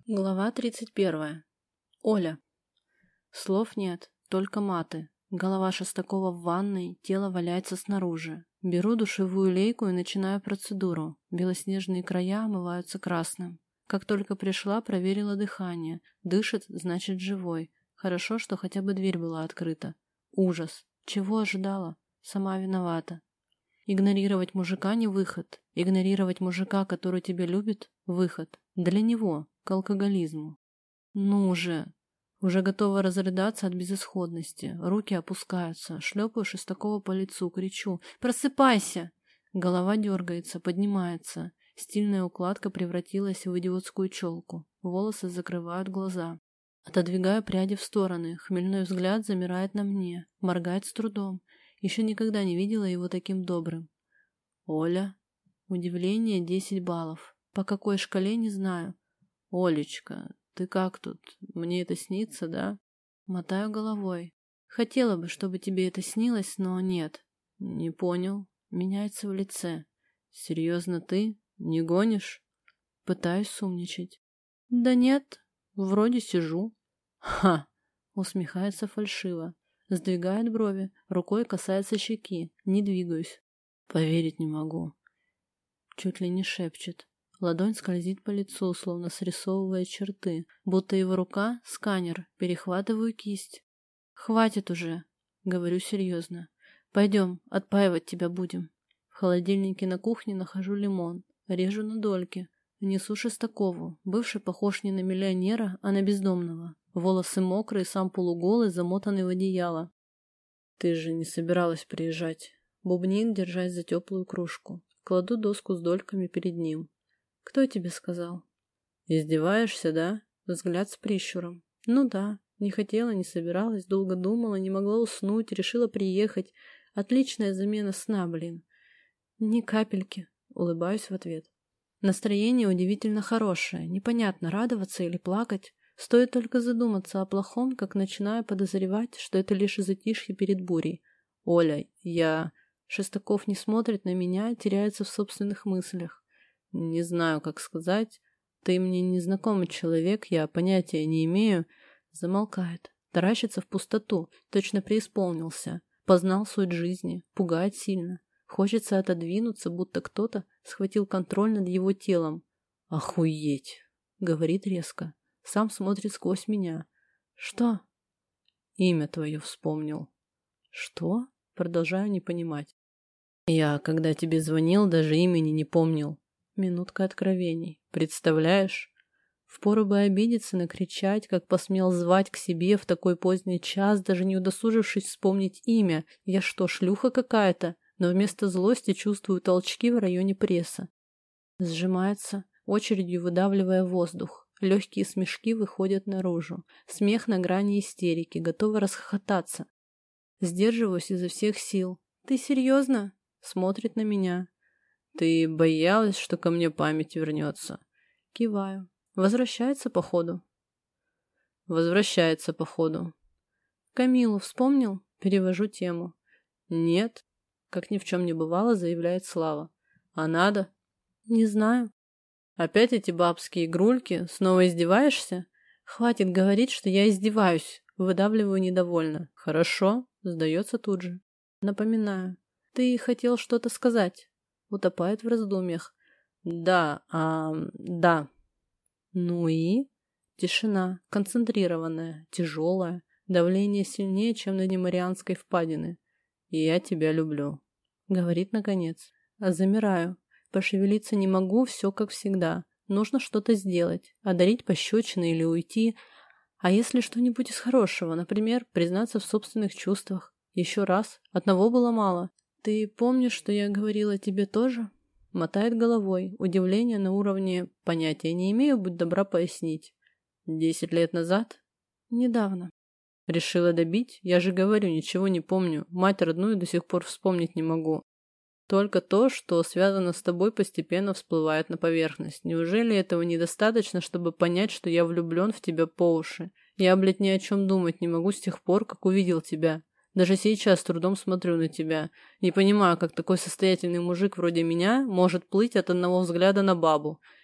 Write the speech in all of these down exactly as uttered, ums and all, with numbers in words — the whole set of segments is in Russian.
Глава тридцать первая. Оля. Слов нет, только маты. Голова Шестакова в ванной, тело валяется снаружи. Беру душевую лейку и начинаю процедуру. Белоснежные края омываются красным. Как только пришла, проверила дыхание. Дышит, значит живой. Хорошо, что хотя бы дверь была открыта. Ужас. Чего ожидала? Сама виновата. Игнорировать мужика не выход. Игнорировать мужика, который тебя любит, выход. Для него. К алкоголизму. Ну же! Уже готова разрыдаться от безысходности. Руки опускаются. Шлепаю Шестакова по лицу, кричу: «Просыпайся!» Голова дергается, поднимается. Стильная укладка превратилась в идиотскую челку. Волосы закрывают глаза. Отодвигаю пряди в стороны. Хмельной взгляд замирает на мне. Моргает с трудом. Еще никогда не видела его таким добрым. «Оля?» Удивление десять баллов. По какой шкале, не знаю. «Олечка, ты как тут? Мне это снится, да?» Мотаю головой. Хотела бы, чтобы тебе это снилось, но нет. Не понял. Меняется в лице. Серьезно ты? Не гонишь? Пытаюсь сумничать. Да нет, вроде сижу. Ха! Усмехается фальшиво. Сдвигает брови, рукой касается щеки. Не двигаюсь. Поверить не могу. Чуть ли не шепчет. Ладонь скользит по лицу, словно срисовывая черты, будто его рука — сканер, перехватываю кисть. «Хватит уже», — говорю серьезно. «Пойдем, отпаивать тебя будем». В холодильнике на кухне нахожу лимон, режу на дольки, несу Шестакову, бывший похож не на миллионера, а на бездомного. Волосы мокрые, сам полуголый, замотанный в одеяло. «Ты же не собиралась приезжать», — бубнит, держась за теплую кружку. Кладу доску с дольками перед ним. «Кто тебе сказал?» «Издеваешься, да?» Взгляд с прищуром. «Ну да, не хотела, не собиралась, долго думала, не могла уснуть, решила приехать. Отличная замена сна, блин». «Ни капельки», — улыбаюсь в ответ. Настроение удивительно хорошее, непонятно, радоваться или плакать. Стоит только задуматься о плохом, как начинаю подозревать, что это лишь затишье перед бурей. «Оля, я...» Шестаков не смотрит на меня, теряется в собственных мыслях. «Не знаю, как сказать. Ты мне незнакомый человек, я понятия не имею». Замолкает, таращится в пустоту, точно преисполнился. Познал суть жизни, пугает сильно. Хочется отодвинуться, будто кто-то схватил контроль над его телом. «Охуеть!» — говорит резко. Сам смотрит сквозь меня. «Что?» «Имя твое вспомнил». «Что?» — продолжаю не понимать. «Я, когда тебе звонил, даже имени не помнил». Минутка откровений. Представляешь? Впору бы обидеться, накричать, как посмел звать к себе в такой поздний час, даже не удосужившись вспомнить имя. Я что, шлюха какая-то? Но вместо злости чувствую толчки в районе пресса. Сжимается, очередью выдавливая воздух. Легкие смешки выходят наружу. Смех на грани истерики, готова расхохотаться. Сдерживаюсь изо всех сил. «Ты серьезно?» Смотрит на меня. «Ты боялась, что ко мне память вернется?» Киваю. «Возвращается, походу?» «Возвращается, походу». «Камилу вспомнил?» Перевожу тему. «Нет», как ни в чем не бывало, заявляет Слава. «А надо?» «Не знаю». «Опять эти бабские игрульки? Снова издеваешься?» «Хватит говорить, что я издеваюсь». Выдавливаю недовольно. «Хорошо», сдается тут же. Напоминаю. «Ты хотел что-то сказать?» Утопает в раздумьях. «Да, а... да». «Ну и?» Тишина, концентрированная, тяжелая. Давление сильнее, чем на дне Марианской впадины. «И я тебя люблю», — говорит наконец. А замираю. Пошевелиться не могу, все как всегда. Нужно что-то сделать. Одарить пощечины или уйти. А если что-нибудь из хорошего? Например, признаться в собственных чувствах. Еще раз. Одного было мало. «Ты помнишь, что я говорила тебе тоже?» Мотает головой. Удивление на уровне «понятия не имею, будь добра пояснить». «Десять лет назад?» «Недавно». «Решила добить? Я же говорю, ничего не помню. Мать родную до сих пор вспомнить не могу. Только то, что связано с тобой, постепенно всплывает на поверхность. Неужели этого недостаточно, чтобы понять, что я влюблен в тебя по уши? Я, блядь, ни о чем думать не могу с тех пор, как увидел тебя. Даже сейчас с трудом смотрю на тебя. Не понимаю, как такой состоятельный мужик вроде меня может плыть от одного взгляда на бабу.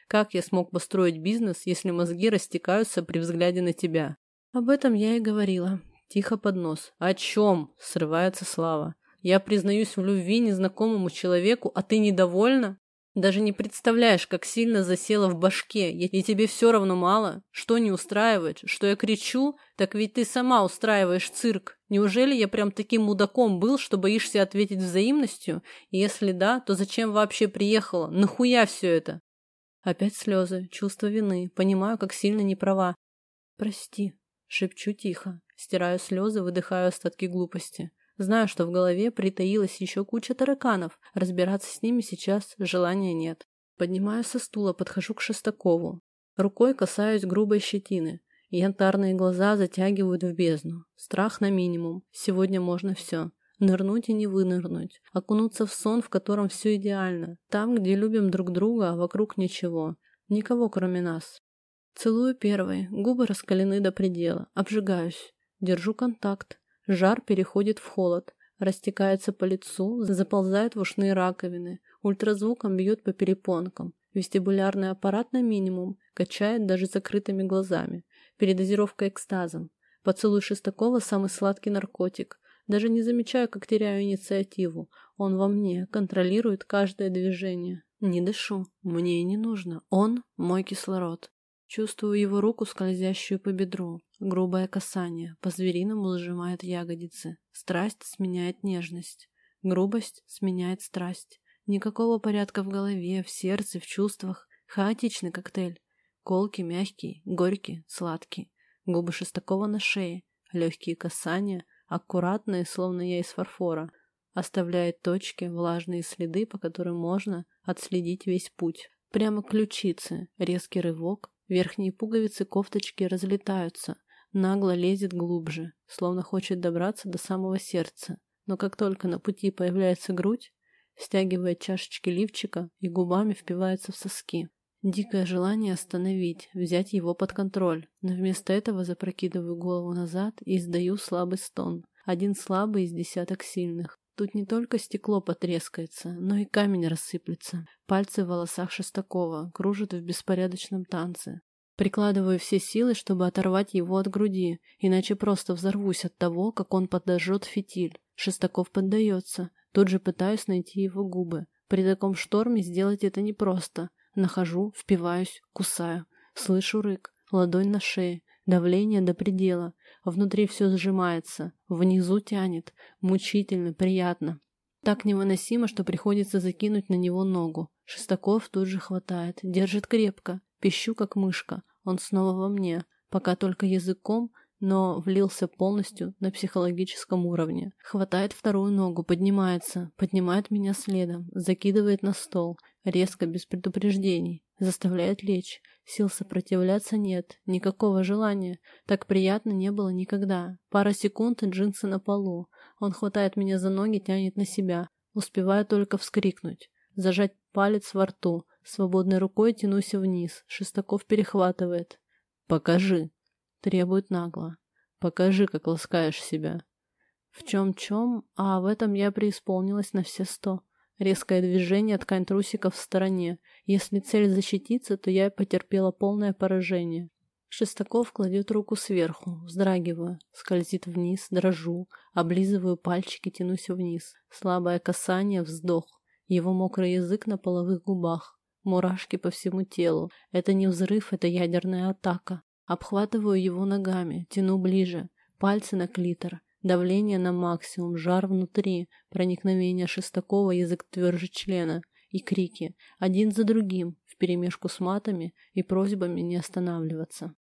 Как я смог построить бизнес, если мозги растекаются при взгляде на тебя? Об этом я и говорила. Тихо под нос. О чем? Срывается Слава. Я признаюсь в любви незнакомому человеку, а ты недовольна? Даже не представляешь, как сильно засела в башке, и тебе все равно мало? Что не устраивает? Что я кричу? Так ведь ты сама устраиваешь цирк. Неужели я прям таким мудаком был, что боишься ответить взаимностью? И если да, то зачем вообще приехала? Нахуя все это? Опять слезы, чувство вины, понимаю, как сильно не права. Прости, шепчу тихо, стираю слезы, выдыхаю остатки глупости. Знаю, что в голове притаилась еще куча тараканов. Разбираться с ними сейчас желания нет. Поднимаюсь со стула, подхожу к Шестакову. Рукой касаюсь грубой щетины. Янтарные глаза затягивают в бездну. Страх на минимум. Сегодня можно все. Нырнуть и не вынырнуть. Окунуться в сон, в котором все идеально. Там, где любим друг друга, а вокруг ничего. Никого, кроме нас. Целую первой. Губы раскалены до предела. Обжигаюсь. Держу контакт. Жар переходит в холод, растекается по лицу, заползает в ушные раковины, ультразвуком бьет по перепонкам, вестибулярный аппарат на минимум, качает даже закрытыми глазами, передозировка экстазом. Поцелуй Шестакова – самый сладкий наркотик. Даже не замечаю, как теряю инициативу. Он во мне, контролирует каждое движение. Не дышу, мне и не нужно. Он – мой кислород. Чувствую его руку, скользящую по бедру. Грубое касание, по-звериному сжимает ягодицы. Страсть сменяет нежность. Грубость сменяет страсть. Никакого порядка в голове, в сердце, в чувствах. Хаотичный коктейль. Колкий, мягкий, горький, сладкий. Губы Шестакова на шее. Легкие касания, аккуратные, словно я из фарфора. Оставляет точки, влажные следы, по которым можно отследить весь путь. Прямо к ключице. Резкий рывок. Верхние пуговицы кофточки разлетаются, нагло лезет глубже, словно хочет добраться до самого сердца. Но как только на пути появляется грудь, стягивает чашечки лифчика и губами впивается в соски. Дикое желание остановить, взять его под контроль, но вместо этого запрокидываю голову назад и издаю слабый стон. Один слабый из десяток сильных. Тут не только стекло потрескается, но и камень рассыплется. Пальцы в волосах Шестакова кружат в беспорядочном танце. Прикладываю все силы, чтобы оторвать его от груди, иначе просто взорвусь от того, как он подожжет фитиль. Шестаков поддается. Тут же пытаюсь найти его губы. При таком шторме сделать это непросто. Нахожу, впиваюсь, кусаю. Слышу рык, ладонь на шее. Давление до предела. Внутри все сжимается. Внизу тянет. Мучительно, приятно. Так невыносимо, что приходится закинуть на него ногу. Шестаков тут же хватает. Держит крепко. Пищу, как мышка. Он снова во мне. Пока только языком, но влился полностью на психологическом уровне. Хватает вторую ногу, поднимается. Поднимает меня следом. Закидывает на стол. Резко, без предупреждений. Заставляет лечь. Сил сопротивляться нет. Никакого желания. Так приятно не было никогда. Пара секунд, и джинсы на полу. Он хватает меня за ноги, тянет на себя. Успеваю только вскрикнуть. Зажать палец во рту. Свободной рукой тянусь вниз. Шестаков перехватывает. «Покажи!» Требует нагло. «Покажи, как ласкаешь себя!» В чем-чем, а в этом я преисполнилась на все сто. Резкое движение, ткань трусиков в стороне. Если цель защититься, то я потерпела полное поражение. Шестаков кладет руку сверху, вздрагиваю, скользит вниз, дрожу, облизываю пальчики, тянусь вниз. Слабое касание, вздох. Его мокрый язык на половых губах. Мурашки по всему телу. Это не взрыв, это ядерная атака. Обхватываю его ногами, тяну ближе. Пальцы на клитор. Давление на максимум, жар внутри, проникновение Шестакова, язык тверже члена. И крики, один за другим, вперемешку с матами и просьбами не останавливаться.